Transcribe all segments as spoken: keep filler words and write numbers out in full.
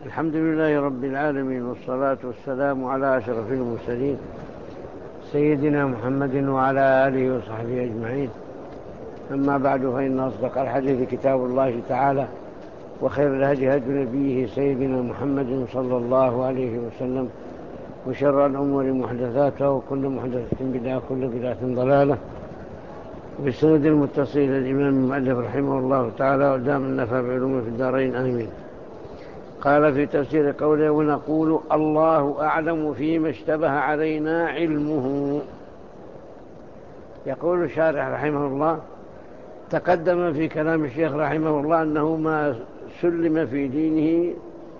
الحمد لله رب العالمين، والصلاة والسلام على أشرف المرسلين سيدنا محمد وعلى آله وصحبه أجمعين. أما بعد، فإن أصدق الحديث كتاب الله تعالى، وخير الهدي هدي نبيه سيدنا محمد صلى الله عليه وسلم، وشر الأمور محدثاتها، وكل محدثة بدعة، وكل بدعة ضلالة. بالسند المتصل الإمام المؤلف رحمه الله تعالى، ودام النفع بعلومه في الدارين آمين. قال في تفسير قوله: ونقول الله أعلم فيما اشتبه علينا علمه. يقول الشارح رحمه الله: تقدم في كلام الشيخ رحمه الله أنه ما سلم في دينه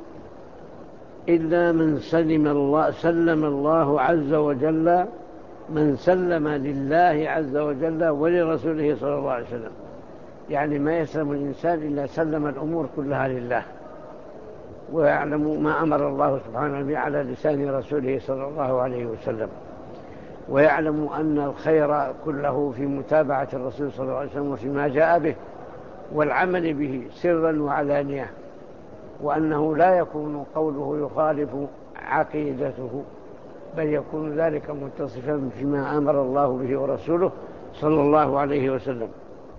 إلا من سلم الله سلم الله عز وجل من سلم لله عز وجل ولرسوله صلى الله عليه وسلم. يعني ما يسلم الإنسان إلا سلم الأمور كلها لله، ويعلم ما أمر الله سبحانه به على لسان رسوله صلى الله عليه وسلم، ويعلم أن الخير كله في متابعة الرسول صلى الله عليه وسلم وفيما جاء به والعمل به سرا وعلانية، وأنه لا يكون قوله يخالف عقيدته، بل يكون ذلك متصفا فيما أمر الله به ورسوله صلى الله عليه وسلم.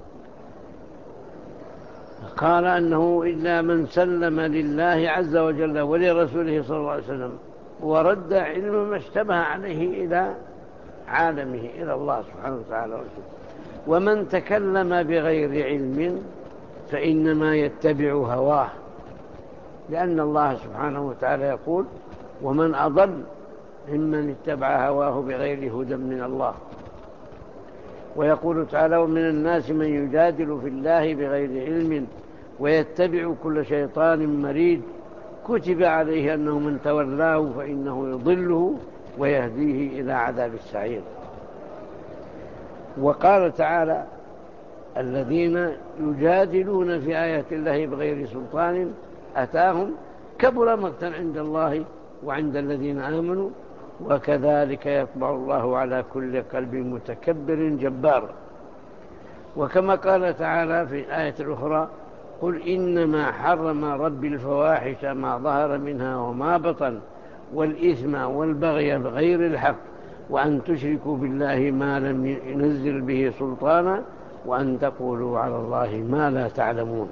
قال أنه إلا من سلم لله عز وجل ولرسوله صلى الله عليه وسلم ورد علم ما اشتبه عليه إلى عالمه، إلى الله سبحانه وتعالى ورسوله. ومن تكلم بغير علم فإنما يتبع هواه، لأن الله سبحانه وتعالى يقول: ومن أضل ممن اتبع هواه بغير هدى من الله. ويقول تعالى: ومن الناس من يجادل في الله بغير علم ويتبع كل شيطان مريد كتب عليه أنه من تولاه فإنه يضله ويهديه إلى عذاب السعير. وقال تعالى: الذين يجادلون في آيات الله بغير سلطان أتاهم كبر مقتا عند الله وعند الذين آمنوا وكذلك يطبع الله على كل قلب متكبر جبار. وكما قال تعالى في الآية الأخرى: قل إنما حرم ربي الفواحش ما ظهر منها وما بطن والإثم والبغي بغير الحق وأن تشركوا بالله ما لم ينزل به سلطانا وأن تقولوا على الله ما لا تعلمون.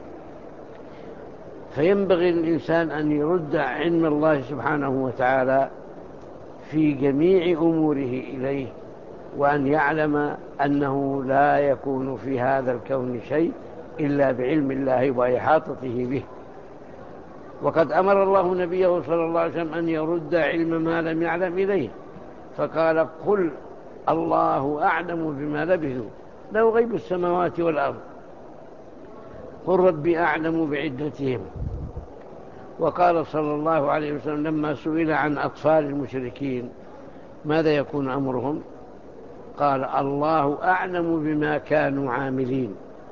فينبغي للإنسان أن يرد علم الله سبحانه وتعالى في جميع أموره إليه، وأن يعلم أنه لا يكون في هذا الكون شيء إلا بعلم الله وإحاطته به. وقد أمر الله نبيه صلى الله عليه وسلم أن يرد علم ما لم يعلم إليه، فقال: قل الله أعلم بما لبثوا له غيب السماوات والأرض قل ربي أعلم بعدتهم. وقال صلى الله عليه وسلم لما سئل عن أطفال المشركين ماذا يكون أمرهم؟ قال: الله أعلم بما كانوا عاملين.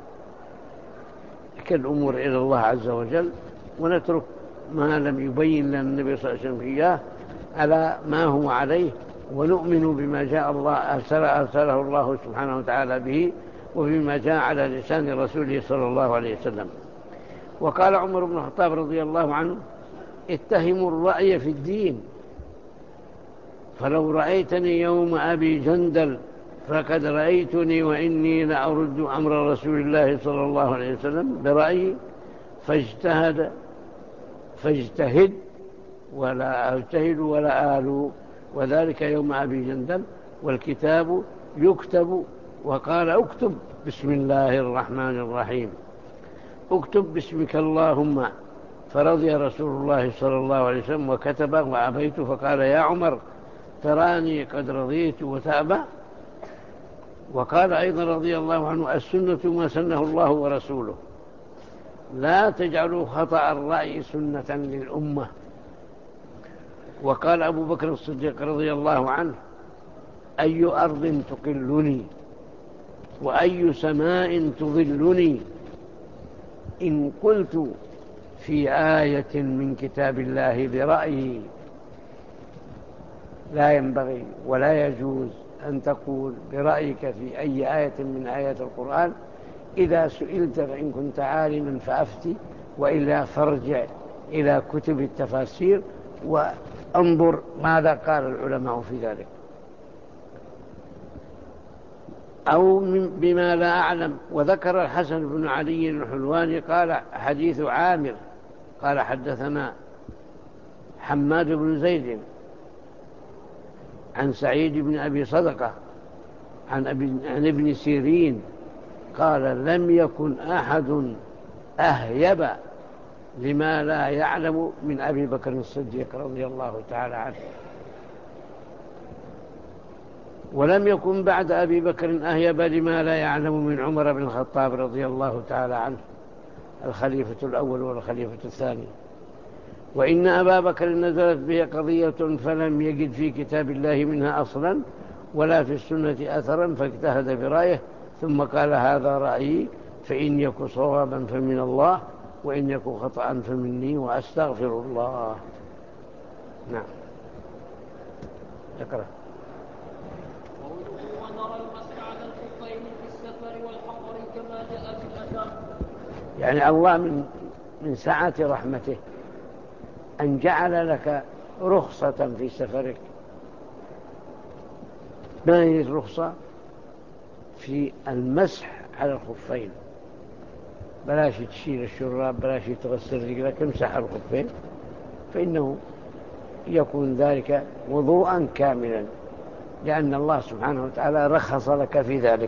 كالأمور إلى الله عز وجل، ونترك ما لم يبين لنا النبي صلى الله عليه وسلم إياه على ما هو عليه، ونؤمن بما جاء الله أرسله, أرسله الله سبحانه وتعالى به، وبما جاء على لسان رسوله صلى الله عليه وسلم. وقال عمر بن الخطاب رضي الله عنه: اتهموا الرأي في الدين، فلو رأيتني يوم أبي جندل فقد رأيتني وإني لأرد أمر رسول الله صلى الله عليه وسلم برأيي فاجتهد فاجتهد ولا أجتهد ولا آلو، وذلك يوم أبي جندل والكتاب يكتب. وقال: اكتب بسم الله الرحمن الرحيم، اكتب باسمك اللهم. فرضي رسول الله صلى الله عليه وسلم وكتب، وأبيت فقال: يا عمر تراني قد رضيت وتأبى. وقال أيضا رضي الله عنه: السنة ما سنه الله ورسوله، لا تجعلوا خطأ الرأي سنة للأمة. وقال أبو بكر الصديق رضي الله عنه: أي أرض تقلني وأي سماء تظلني إن قلت في آية من كتاب الله برأيي. لا ينبغي ولا يجوز أن تقول برأيك في أي آية من آيات القرآن. إذا سئلت فإن كنت عالما فأفتي، وإلا فارجع إلى كتب التفاسير وانظر ماذا قال العلماء في ذلك. أو بما لا أعلم. وذكر الحسن بن علي الحلواني قال حديث عامر قال حدثنا حماد بن زيد عن سعيد بن أبي صدقة عن, عن ابن سيرين قال لم يكن أحد أهيب لما لا يعلم من أبي بكر الصديق رضي الله تعالى عنه، ولم يكن بعد أبي بكر أهيب لما لا يعلم من عمر بن الخطاب رضي الله تعالى عنه الخليفة الأول والخليفة الثاني. وإن أبا بكر نزلت به قضية فلم يجد في كتاب الله منها أصلا ولا في السنة أثرا فاجتهد برأيه ثم قال هذا رأيي فإن يكن صوابا فمن الله وإن يكن خطأ فمني وأستغفر الله. نعم اقرأ. قوله ونرى المسح على الخفين في السفر والحضر كما جاء في الأثر. يعني الله من من سعة رحمته أن جعل لك رخصة في سفرك. ما هي الرخصة؟ في المسح على الخفين، بلاش تشيل الشراب، بلاش تغسل رجلك، امسح الخفين فإنه يكون ذلك وضوءا كاملا، لأن الله سبحانه وتعالى رخص لك في ذلك.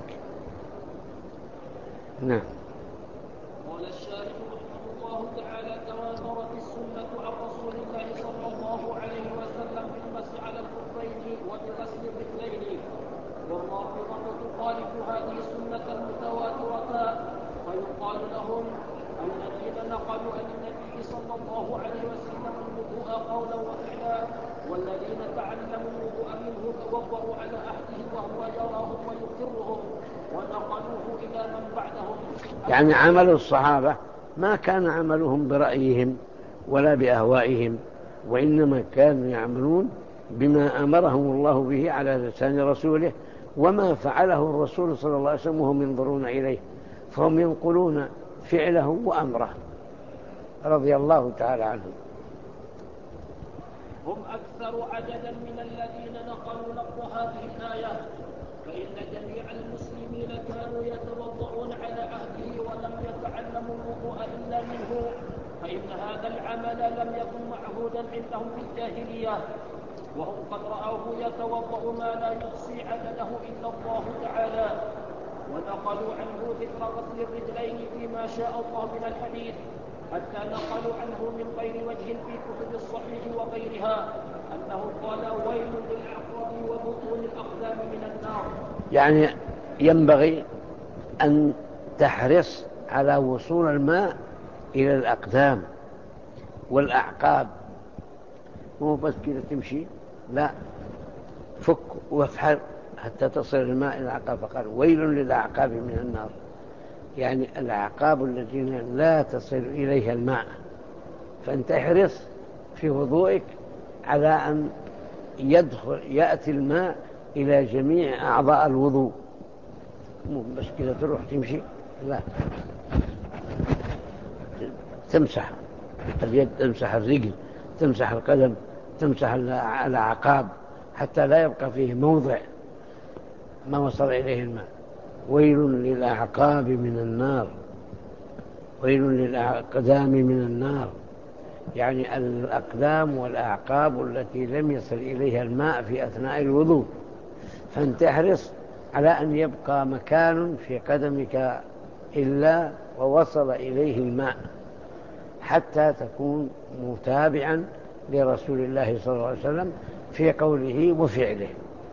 نعم. قال الشارح رحمه الله تعالى تواترت السنة عن رسول الله صلى الله عليه وسلم بالمسح على الخفين وبغسل الرجلين، والرافضة تخالف هذه السنة المتواترة فيقال لهم الذين نقلوا عن النبي صلى الله عليه وسلم الوضوء قولا وفعلا، والذين تعلموا الوضوء منه توضأوا على عهده وهو يراهم ويقرهم ونقلوه إلى من بعدهم. يعني عمل الصحابة ما كان عملهم برأيهم ولا بأهوائهم، وإنما كانوا يعملون بما أمرهم الله به على لسان رسوله، وما فعله الرسول صلى الله عليه وسلم وهم ينظرون إليه، فهم ينقلون فعله وأمره رضي الله تعالى عنهم. هم أكثر عددا من الذين نقلوا لفظ هذه الآية، فإن جميع المسلمين كانوا يتوضؤون على عهده ولم يتعلموا الوضوء إلا منه، فإن هذا العمل لم يكن معهودا عندهم في الجاهلية، وهم قد رأوه يتوضأ ما لا يحصي عدده إلا الله تعالى، ونقلوا عنه ذكر غسل الرجلين فيما شاء الله من الحديث، حتى نقلوا عنه من غير وجه في كتب الصحيح وغيرها أنه قال ويل للعقاب وبطون الأقدام من النار. يعني ينبغي أن تحرص على وصول الماء إلى الأقدام والأعقاب، مو بس كده تمشي، لا، فك وافحر حتى تصل الماء إلى الأعقاب. فقال ويل للأعقاب من النار، يعني الأعقاب الذين لا تصل إليها الماء. فأنت احرص في وضوئك على أن يدخل يأتي الماء إلى جميع أعضاء الوضوء، مو بس كده تروح تمشي، لا، تمسح اليد، تمسح الرجل، تمسح القدم، تمسح الأعقاب حتى لا يبقى فيه موضع ما وصل إليه الماء. ويل للأعقاب من النار، ويل للأقدام من النار، يعني الأقدام والأعقاب التي لم يصل إليها الماء في أثناء الوضوء. فأنت احرص على أن يبقى مكان في قدمك إلا ووصل إليه الماء، حتى تكون متابعا لرسول الله صلى الله عليه وسلم في قوله وفعله.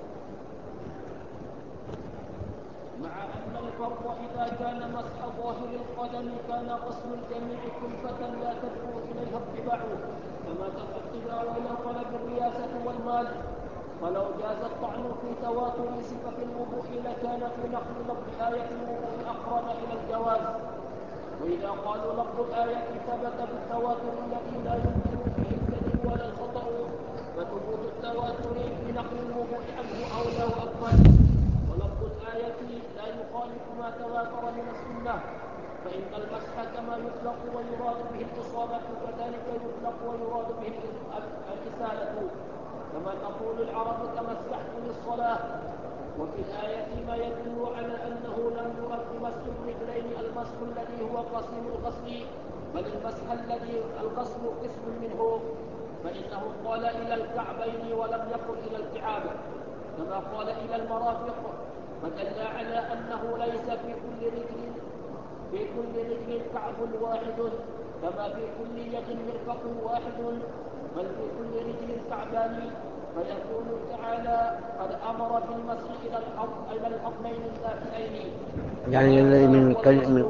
مع أن الفرض إذا كان مسح ظاهر القدم كان غسل الجميع كلفة لا تدعو إليها الطباع، كما تدعو الطباع إلى طلب الرياسة والمال. فلو جاز الطعن في تواتر صفة الوضوء لكان في نقل لفظ آية الوضوء أقرب إلى الجواز. وإذا قالوا لفظ الآية ثبت بالتواتر الذي لا يمكن فيه الكذب ولا الخطأ، فثبوت التواتر في نقل الوضوء عنه أولى وأفضل. ولفظ الآية لا يخالف ما تواتر من السنة، فإن المسح كما يطلق ويراد به الإصابة كذلك يطلق ويراد به الإسالة، كما تقول العرب تمسحت للصلاة. وفي الآية ما يدل على أنه لم يرد مسح الرجلين المسح الذي هو قسم الغسل، بل المسح الذي الغسل قسم منه، فإنه قال إلى الكعبين ولم يقل إلى الكعاب، كما قال إلى المرافق، فدل على أنه ليس في كل رجل في كل رجل كعب واحد، كما في كل يد مرفق واحد، بل في كل رجل كعبان، فيكون تعالى قد أمر بالمسح إلى إلى الحضنين الداخلين. يعني الذي من القل...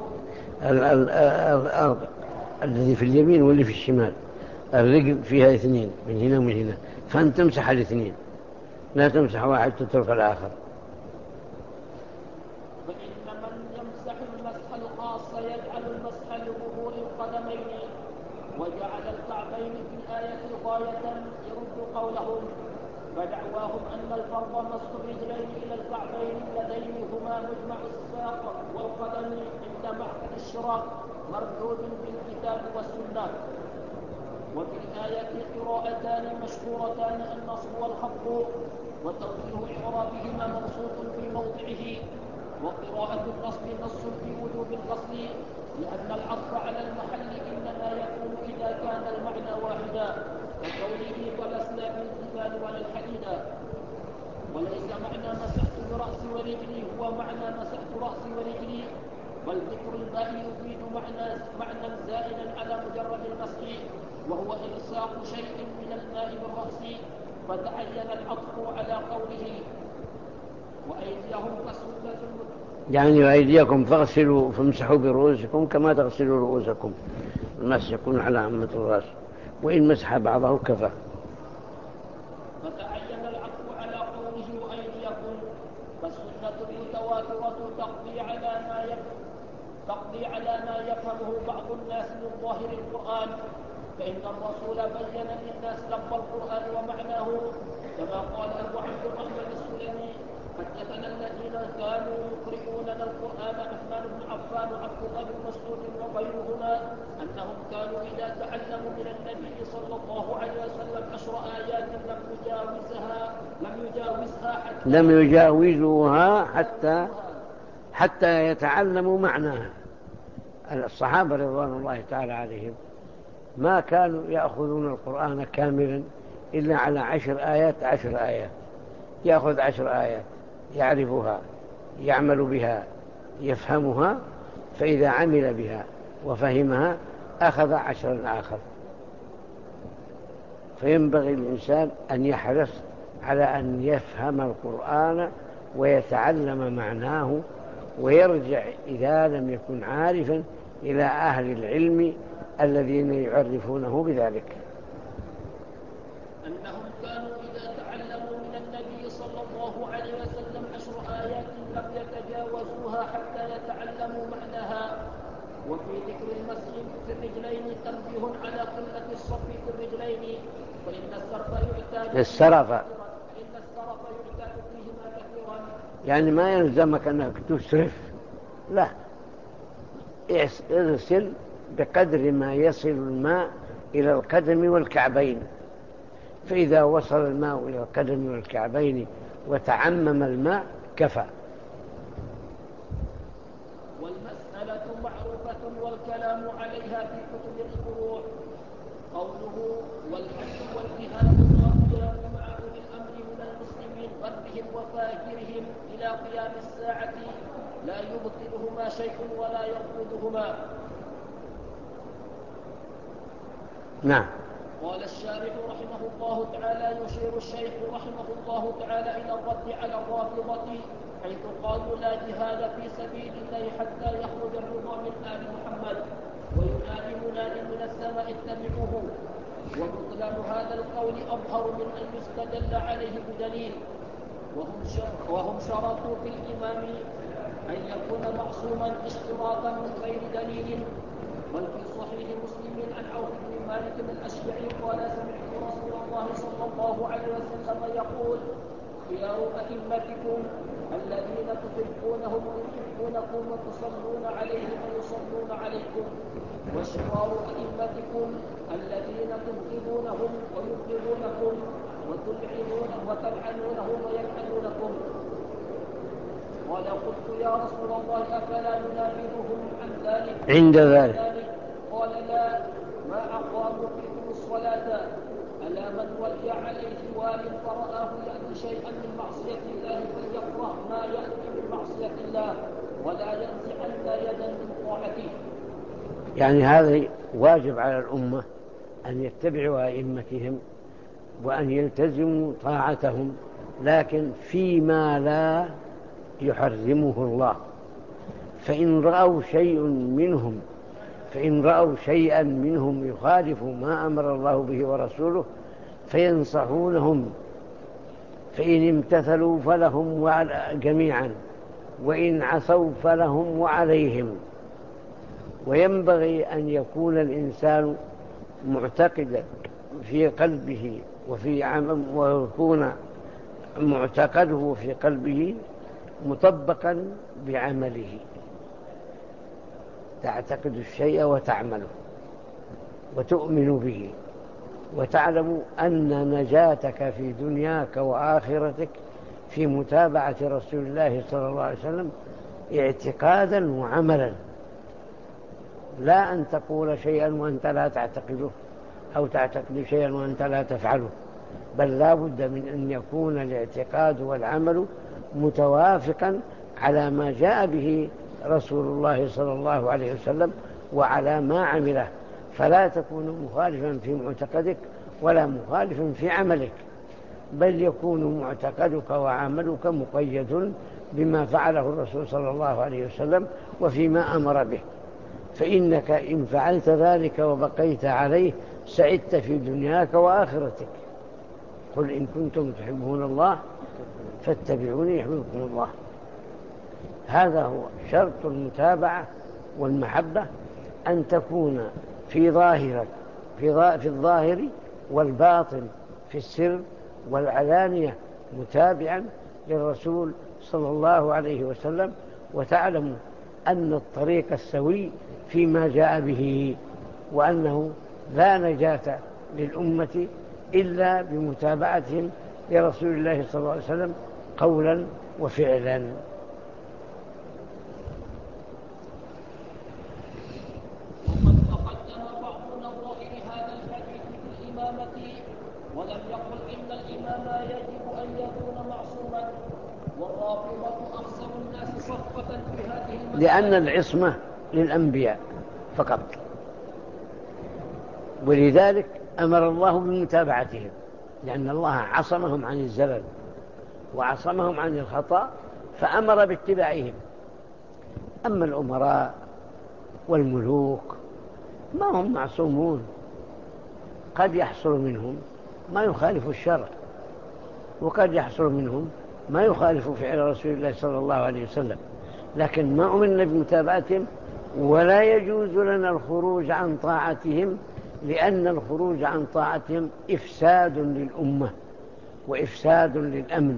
الذي في اليمين واللي في الشمال، الرجل فيها اثنين من هنا ومن هنا، فأنت تمسح الاثنين، لا تمسح واحد تترك الآخر. فإن من يمسح المسح الخاص يجعل المسح لظهور القدمين، وجعل الكعبين في الآية غاية يرد قولهم، فدعواهم أن الفرض مسح الرجلين إلى الكعبين اللذين هما مجمع الساق والقدم عند معقد الشراك مردود بالكتاب والسنة. وفي الآية قراءتان مشهورتان النصب والخفض، وتوجيه إعرابهما مبسوط في موضعه. وقراءة النصب نص في وجوب الغسل، لأن العطف على المحل إنما يكون إذا كان المعنى واحدا، كقوله فلسنا بالجبال ولا الحديدا. وليس معنى مسحت برأسي ورجلي هو معنى مسحت رأسي ورجلي، بل ذكر الماء يفيد معنى معنى زائدا على مجرد المسح، وهو إلصاق شيء من الماء بالرأس، فتعين العطف على قوله وأيديهم كسنة المتقين. يعني وأيديكم فاغسلوا فامسحوا برؤوسكم كما تغسلوا رؤوسكم، المسح يكون على عامة الرأس، وإن مسح بعضه كفى. فتعين العطف على قوله وأيديكم، فالسنة المتواترة تقضي على ما يفهم تقضي على ما يفهمه بعض الناس من ظاهر القرآن، فإن الرسول بين للناس لفظ القرآن ومعناه، كما قال أبو عبد الرحمن السلمي حدثنا الذين كانوا يقرؤوننا القرآن عثمان بن عفان وعبد الله بن مسعود وغيرهما أنهم كانوا إذا تعلموا من النبي صلى الله عليه وسلم عشر آيات لم يجاوزها لم يجاوزها حتى لم يجاوزوها حتى حتى يتعلموا معناها. الصحابة رضوان الله تعالى عليهم ما كانوا يأخذون القرآن كاملا إلا على عشر آيات عشر آيات، يأخذ عشر آيات يعرفها يعمل بها يفهمها، فإذا عمل بها وفهمها أخذ عشرا آخر. فينبغي الإنسان أن يحرص على أن يفهم القرآن ويتعلم معناه، ويرجع إذا لم يكن عارفا إلى أهل العلم الذين يعرفونه بذلك. أنهم كانوا إذا تعلموا من النبي صلى الله عليه وسلم عشر آيات لم يتجاوزوها حتى يتعلموا معناها. وفي ذكر المسح في الرجلين تنبيه على قلة الصرف في الرجلين، فإن الصرف يعتاد السرف فإن الصرف يعتاد فيهما كثيرا. يعني ما يلزمك أنك تسرف، لا، اغسل بقدر ما يصل الماء إلى القدم والكعبين، فإذا وصل الماء إلى القدم والكعبين وتعمم الماء كفى. والمسألة معروفة والكلام عليها في كتب الفروع. قوله والحج والجهاد والصيام مع أولي الأمر من المسلمين برهم وفاجرهم إلى قيام الساعة لا يبطلهما شيء ولا ينقضهما. نعم. قال الشارح رحمه الله تعالى يشير الشيخ رحمه الله تعالى إلى الرد على الرافضة حيث قالوا لا جهاد في سبيل الله حتى يخرج الرضا من آل محمد، وينادي مناد من السماء اتبعوه. وبطلان هذا القول أظهر من أن يستدل عليه بدليل، وهم وهم شرطوا في الإمام أن يكون معصوما اشتراطا من غير دليل. بل في صحيح مسلم عن عوف بن مالك الأشجعي قال سمعت رسول الله صلى الله عليه وسلم يقول خيار أئمتكم الذين تحبونهم ويحبونكم وتصلون عليهم ويصلون عليكم، وشرار أئمتكم الذين تبغضونهم ويبغضونكم وتلعنون وتلعنونهم ويلعنونكم. قال قلت يا رسول الله أفلا ننابذهم عن ذلك عند ذلك؟ قال لا، ما أقاموا فيكم الصلاة ألا من ولي عليه وال فرآه يأتي شيئا من معصية الله فليكره ما يأتي من معصية الله ولا ينزعن يدا من طاعته. يعني هذا واجب على الأمة أن يتبعوا أئمتهم وأن يلتزموا طاعتهم، لكن فيما لا يحرمه الله. فإن رأوا شيء منهم فإن رأوا شيئا منهم يخالف ما أمر الله به ورسوله فينصحونهم، فإن امتثلوا فلهم جميعا، وإن عصوا فلهم وعليهم. وينبغي أن يكون الإنسان معتقدا في قلبه وفي عمل، ويكون معتقده في قلبه مطبقا بعمله. تعتقد الشيء وتعمله وتؤمن به، وتعلم أن نجاتك في دنياك وآخرتك في متابعة رسول الله صلى الله عليه وسلم اعتقادا وعملا، لا أن تقول شيئا وأنت لا تعتقده أو تعتقد شيئا وأنت لا تفعله، بل لا بد من أن يكون الاعتقاد والعمل متوافقا على ما جاء به رسول الله صلى الله عليه وسلم وعلى ما عمله، فلا تكون مخالفا في معتقدك ولا مخالفا في عملك، بل يكون معتقدك وعملك مقيد بما فعله الرسول صلى الله عليه وسلم وفيما أمر به. فإنك إن فعلت ذلك وبقيت عليه سعدت في دنياك وآخرتك. قل إن كنتم تحبون الله فاتبعوني يحببكم الله. هذا هو شرط المتابعة والمحبة، أن تكون في ظاهرك في الظاهر والباطن، في السر والعلانية، متابعا للرسول صلى الله عليه وسلم، وتعلم أن الطريق السوي فيما جاء به، وأنه لا نجاة للأمة إلا بمتابعتهم لرسول الله صلى الله عليه وسلم قولا وفعلا. وقد تقدم بعض نظائر هذا الحديث في الإمامة، ولم يقل إن الإمام يجب أن يكون معصوما، والرافضة أخسر الناس صفة في هذه المسألة، لأن العصمة للأنبياء فقط، ولذلك أمر الله بمتابعتهم، لأن الله عصمهم عن الزلل وعصمهم عن الخطأ فأمر باتباعهم. أما الأمراء والملوك ما هم معصومون، قد يحصل منهم ما يخالف الشرع، وقد يحصل منهم ما يخالف فعل رسول الله صلى الله عليه وسلم، لكن ما أمرنا بمتابعتهم، ولا يجوز لنا الخروج عن طاعتهم، لأن الخروج عن طاعتهم إفساد للأمة وإفساد للأمن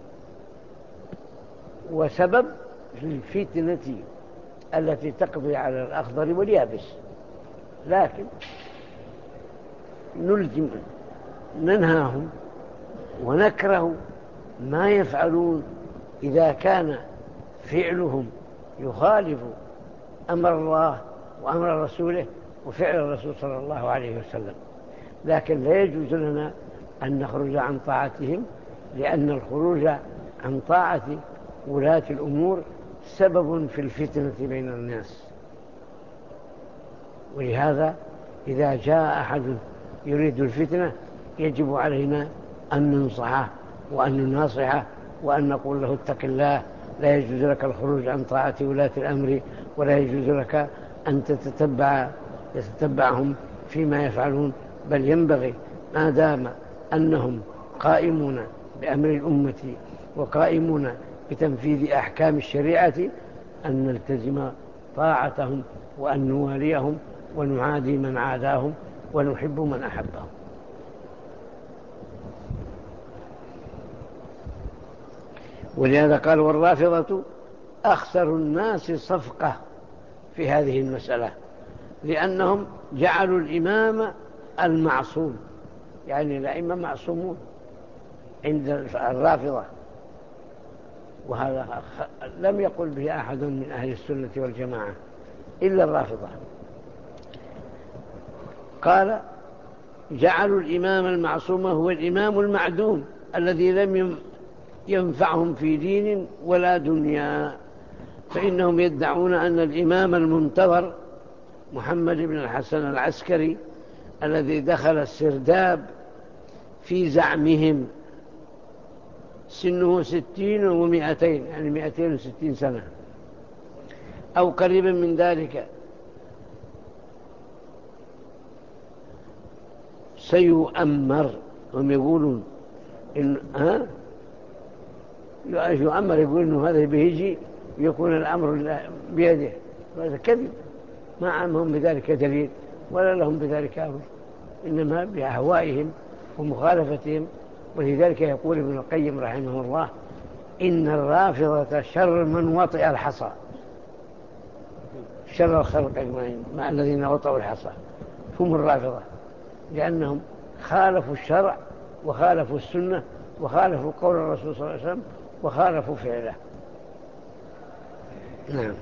وسبب الفتنة التي تقضي على الأخضر واليابس. لكن نلزم ننهاهم ونكره ما يفعلون إذا كان فعلهم يخالف أمر الله وأمر رسوله وفعل الرسول صلى الله عليه وسلم، لكن لا يجوز لنا أن نخرج عن طاعتهم، لأن الخروج عن طاعة ولاة الأمور سبب في الفتنة بين الناس. ولهذا إذا جاء أحد يريد الفتنة يجب علينا أن ننصحه وأن نناصحه وأن نقول له اتق الله، لا يجوز لك الخروج عن طاعة ولاة الأمر، ولا يجوز لك أن تتتبع يتتبعهم فيما يفعلون، بل ينبغي ما دام أنهم قائمون بأمر الأمة وقائمون بتنفيذ أحكام الشريعة أن نلتزم طاعتهم وأن نواليهم ونعادي من عاداهم ونحب من أحبهم. ولهذا قال والرافضة أخسر الناس صفقة في هذه المسألة، لأنهم جعلوا الإمام المعصوم، يعني الأئمة معصومون عند الرافضة، وهذا لم يقل به أحد من أهل السنة والجماعة إلا الرافضة. قال جعلوا الإمام المعصوم هو الإمام المعدوم الذي لم ينفعهم في دين ولا دنيا، فإنهم يدعون أن الإمام المنتظر محمد بن الحسن العسكري الذي دخل السرداب في زعمهم سنه ستين ومئتين، يعني مئتين وستين سنة أو قريبا من ذلك، سيؤمر. هم يقولون إن ها يؤمر، يقول إنه هذا بيجي يكون الأمر بيده، هذا كذب، ما عامهم بذلك دليل ولا لهم بذلك أمر، إنما بأهوائهم ومخالفتهم. ولذلك يقول ابن القيم رحمه الله إن الرافضة شر من وطئ الحصى، شر الخلق أجمعين مع الذين وطئوا الحصى هم الرافضة، لأنهم خالفوا الشرع وخالفوا السنة وخالفوا قول الرسول صلى الله عليه وسلم وخالفوا فعله. نعم.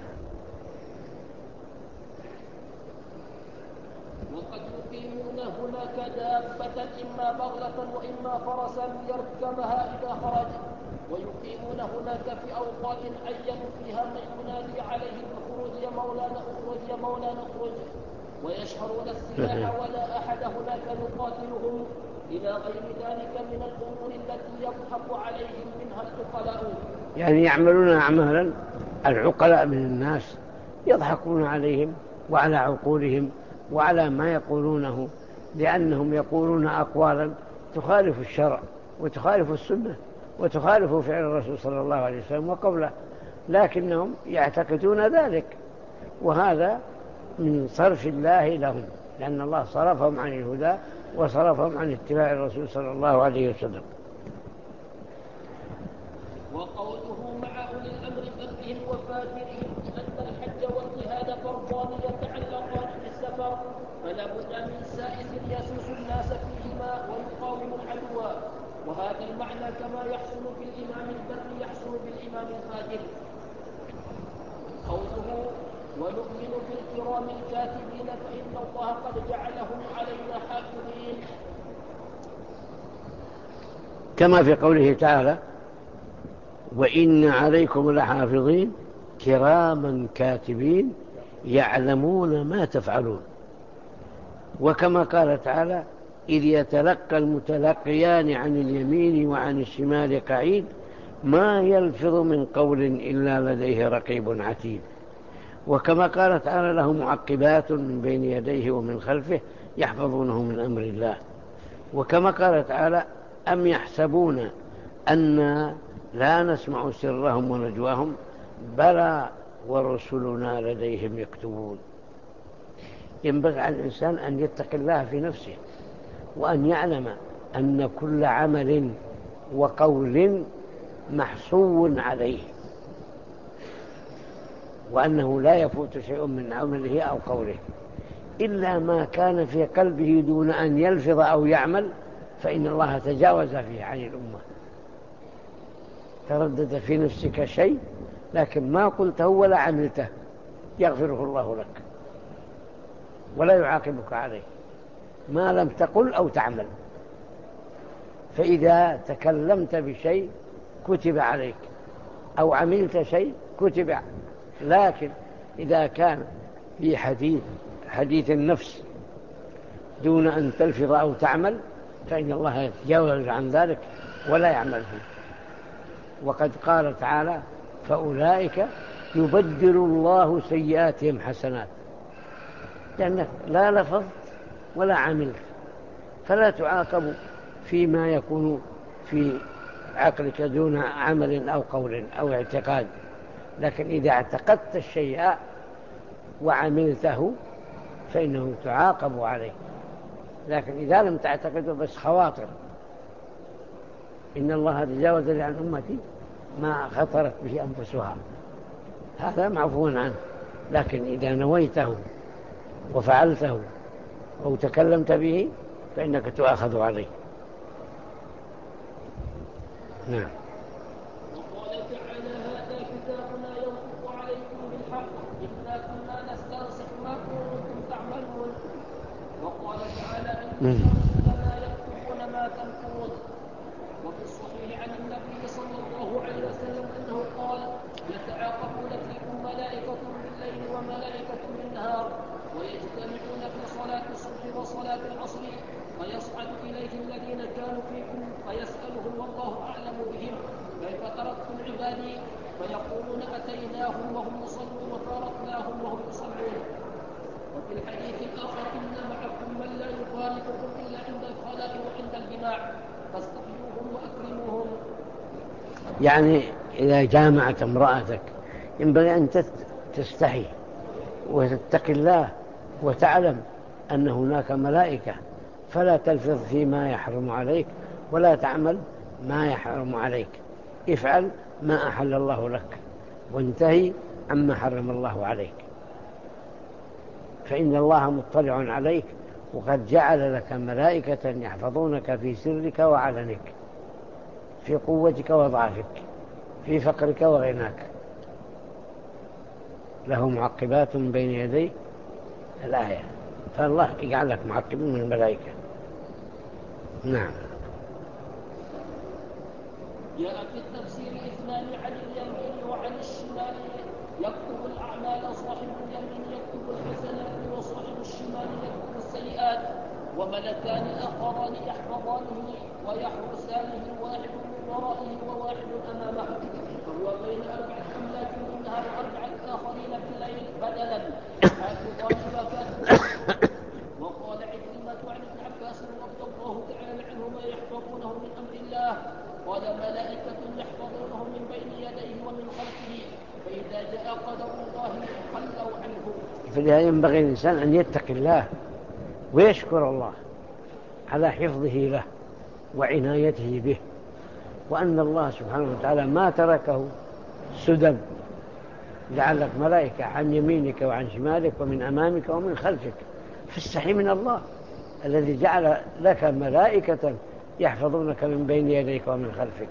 وقد يقيمون هناك دابة إما بغلة وإما فرسا ليركبها إذا خرج، ويقيمون هناك في أوقات عينوا فيها من ينادي عليه اخرج يا مولانا اخرج يا مولانا اخرج، ويشهرون السلاح ولا أحد هناك يقاتلهم، إلى غير ذلك من الأمور التي يضحك عليهم منها العقلاء. يعني يعملون أعمالا العقلاء من الناس يضحكون عليهم وعلى عقولهم وعلى ما يقولونه، لأنهم يقولون أقوالا تخالف الشرع وتخالف السنة وتخالف فعل الرسول صلى الله عليه وسلم وقوله، لكنهم يعتقدون ذلك، وهذا من صرف الله لهم، لأن الله صرفهم عن الهدى وصرفهم عن اتباع الرسول صلى الله عليه وسلم. وقوله مع أولي الأمر برهم وفاجرهم أن الحج والجهاد فرضان يتعلقان بالسفر، فلا بد من سائس يسوس الناس فيهما ويقاوم العدو، وهذا المعنى كما يحصل بالإمام البر يحصل بالإمام الفاجر. قوله ونؤمن بالكرام الكاتبين فإن الله قد جعلهم علينا حافظين، كما في قوله تعالى وإن عليكم لحافظين كراما كاتبين يعلمون ما تفعلون، وكما قال تعالى إذ يتلقى المتلقيان عن اليمين وعن الشمال قعيد ما يلفظ من قول إلا لديه رقيب عتيد، وكما قال تعالى له معقبات من بين يديه ومن خلفه يحفظونه من أمر الله، وكما قال تعالى أم يحسبون أن لا نسمع سرهم ونجواهم بلى ورسلنا لديهم يكتبون. ينبغي على الإنسان أن يتقي الله في نفسه، وأن يعلم أن كل عمل وقول محسوب عليه، وأنه لا يفوت شيء من عمله أو قوله إلا ما كان في قلبه دون أن يلفظ أو يعمل، فإن الله تجاوز فيه عن الأمة. تردد في نفسك شيء لكن ما قلته ولا عملته يغفره الله لك ولا يعاقبك عليه ما لم تقل أو تعمل. فإذا تكلمت بشيء كتب عليك أو عملت شيء كتب، لكن إذا كان في حديث حديث النفس دون أن تلفظ أو تعمل فإن الله يتجاوز عن ذلك ولا يعمل فيه. وقد قال تعالى فأولئك يبدل الله سيئاتهم حسنات، لأنك لا لفظت ولا عملت فلا تعاقب فيما يكون في عقلك دون عمل أو قول أو اعتقاد، لكن إذا اعتقدت الشيء وعملته فإنه تعاقب عليه. لكن إذا لم تعتقده بس خواطر إن الله تجاوز لي عن أمتي ما خطرت به أنفسها، هذا معفو عنه. لكن إذا نويته وفعلته أو تكلمت به فإنك تؤاخذ عليه. نعم. وقال تعالى: هذا كتابنا ينطق عليكم بالحق إنا كنا نستنسخ ما كنتم تعملون. وقال تعالى: إن رسلنا يكتبون ما تمكرون. وفي الصحيح عن النبي صلى الله عليه وسلم أنه قال: يتعاقبون فيكم ملائكة بالليل وملائكة بالنهار ويجتمعون في صلاة الصبح وصلاة العصر فيصعد إليه الذين كانوا فيكم فيسألهم والله أعلم بهم: كيف تركتم عبادي؟ فيقولون: أتيناهم وهم يصلون وفارقناهم وهم يصلون. وفي الحديث الآخر: إن معكم من لا يفارقكم إلا عند الخلاء وعند الجماع فاستحيوهم وأكرموهم. يعني إذا جامعت امرأتك ينبغي أن تستحي وتتقي الله وتعلم أن هناك ملائكة، فلا تلفظ فيما يحرم عليك ولا تعمل ما يحرم عليك. افعل ما أحل الله لك وانتهي عما حرم الله عليك، فإن الله مطلع عليك، وقد جعل لك ملائكة يحفظونك في سرك وعلنك، في قوتك وضعفك، في فقرك وغناك. له معقبات بين يدي الآية، فالله يجعل لك معقبين من الملائكة. نعم. جاء في التفسير اثنان عن اليمين وعن الشمال يكتب الأعمال، صاحب اليمين يكتب الحسنات وصاحب الشمال يكتب السيئات، وملكان آخران يحفظانه ويحرسانه، واحد من ورائه وواحد أمامه، فهو بين أربعة أملاك منها وأربعة آخرين بالليل بدلا حافظان وكاتبان. وقال عكرمة عن ابن عباس رضي الله تعالى عنهما: يحفظونه من أمر الله. قال: ملائكة يحفظونه من بين يديه ومن خلفه، فإذا جاء قدر الله خلوا عنه. فلذا ينبغي الإنسان أن يتقي الله ويشكر الله على حفظه له وعنايته به، وأن الله سبحانه وتعالى ما تركه سدى، جعل لك ملائكة عن يمينك وعن شمالك ومن أمامك ومن خلفك. فاستحي من الله الذي جعل لك ملائكة يحفظونك من بين يديك ومن خلفك.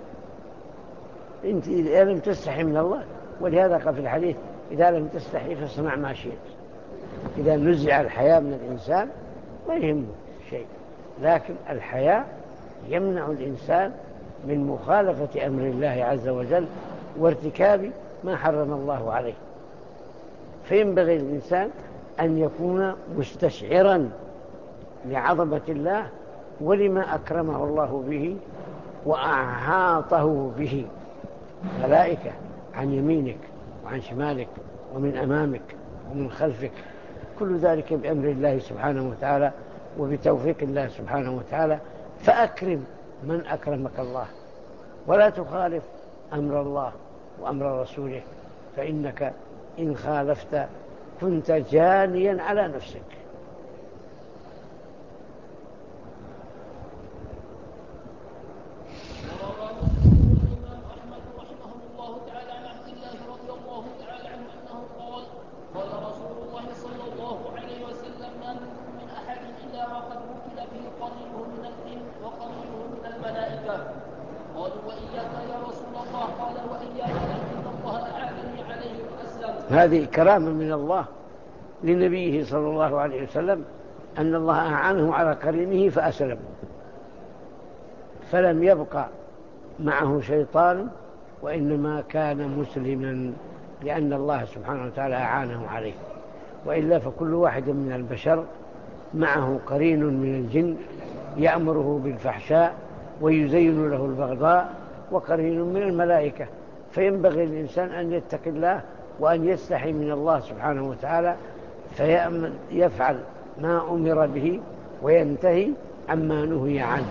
انت إذا لم تستحي من الله، ولهذا قال في الحديث: إذا لم تستحي فاصنع ما شئت. إذا نزع الحياء من الإنسان ما يهمه شيء، لكن الحياء يمنع الإنسان من مخالفة أمر الله عز وجل وارتكاب ما حرم الله عليه. فينبغي الإنسان أن يكون مستشعرا لعظمة الله ولما أكرمه الله به وأحاطه به ملائكة عن يمينك وعن شمالك ومن أمامك ومن خلفك، كل ذلك بأمر الله سبحانه وتعالى وبتوفيق الله سبحانه وتعالى. فأكرم من أكرمك الله، ولا تخالف أمر الله وأمر رسوله، فإنك إن خالفت كنت جانيا على نفسك. وروى مسلم الإمام أحمد رحمه الله تعالى عن عبد الله رضي الله تعالى عنه أنه قال: قال رسول الله صلى الله عليه وسلم: ما منكم من أحد إلا وقد وكل به قرينه من الجن وقرينه من الملائكة. قالوا: وإياك يا رسول الله؟ قال: وإياي، لكن الله أعانني عليه وأسلم. هذه كرامة من الله لنبيه صلى الله عليه وسلم، أن الله أعانه على قرينه فأسلم، فلم يبقى معه شيطان، وإنما كان مسلما لأن الله سبحانه وتعالى أعانه عليه. وإلا فكل واحد من البشر معه قرين من الجن يأمره بالفحشاء ويزين له البغضاء، وقرين من الملائكة. فينبغي للإنسان أن يتقي الله وأن يستحي من الله سبحانه وتعالى، فيفعل ما أمر به وينتهي عما نهي عنه.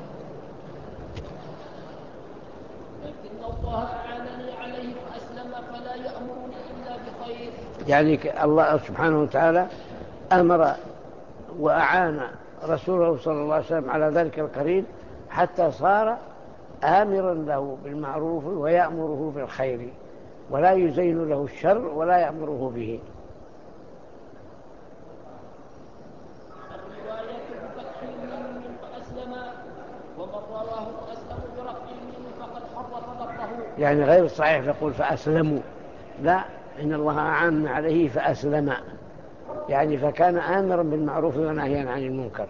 لكن الله أعانني عليه فأسلم، فلا يأمرني إلا بخير. يعني الله سبحانه وتعالى أمر وأعان رسوله صلى الله عليه وسلم على ذلك القرين حتى صار آمرا له بالمعروف ويأمره بالخير، ولا يزين له الشر ولا يأمره به. الرواية بفتح الميم فأسلم، ومن رواه فأسلم برفع الميم فقد حرف لفظه. يعني غير صحيح يقول فأسلموا، لا، إن الله أعان عليه فأسلم، يعني فكان آمرا بالمعروف ونهيا عن المنكر.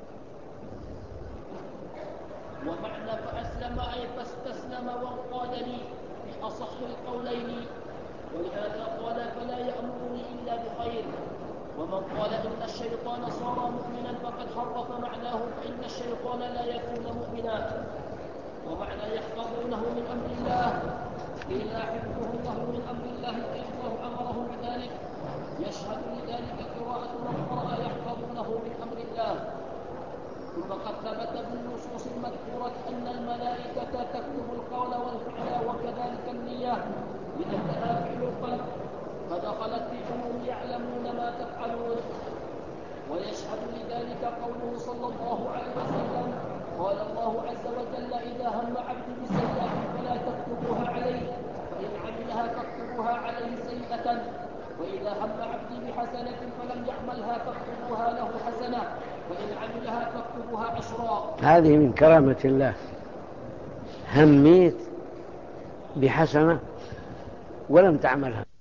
ومعنى فأسلم أي فاستسلم وانقاد لي بأصح القولين، ولهذا قال فلا يأمرني إلا بخير. ومن قال إن الشيطان صار مؤمنا فقد حرف معناه، فإن الشيطان لا يكون مؤمنا. ومعنى يحفظونه من أمر الله قيل حفظهم له من أمر الله أي الله أمرهم بذلك. يشهد لذلك قراءة من قرأ يحفظونه من أمر الله. ثم قد ثبت بالنصوص المذكورة أن الملائكة تكتب القول والفعل وكذلك النية لأنها فعل القلب، فدخلت في عموم يعلمون ما تفعلون. ويشهد لذلك قوله صلى الله عليه وسلم قال الله عز وجل إذا هم عبد بسيئة فلا تكتبوها عليه، فإن عملها فاكتبوها عليه سيئة، وإذا هم عبدي بحسنة فلم يعملها فاكتبوها له حسنة، وإن عملها فاكتبوها عشرا. هذه من كرامة الله، هميت بحسنة ولم تعملها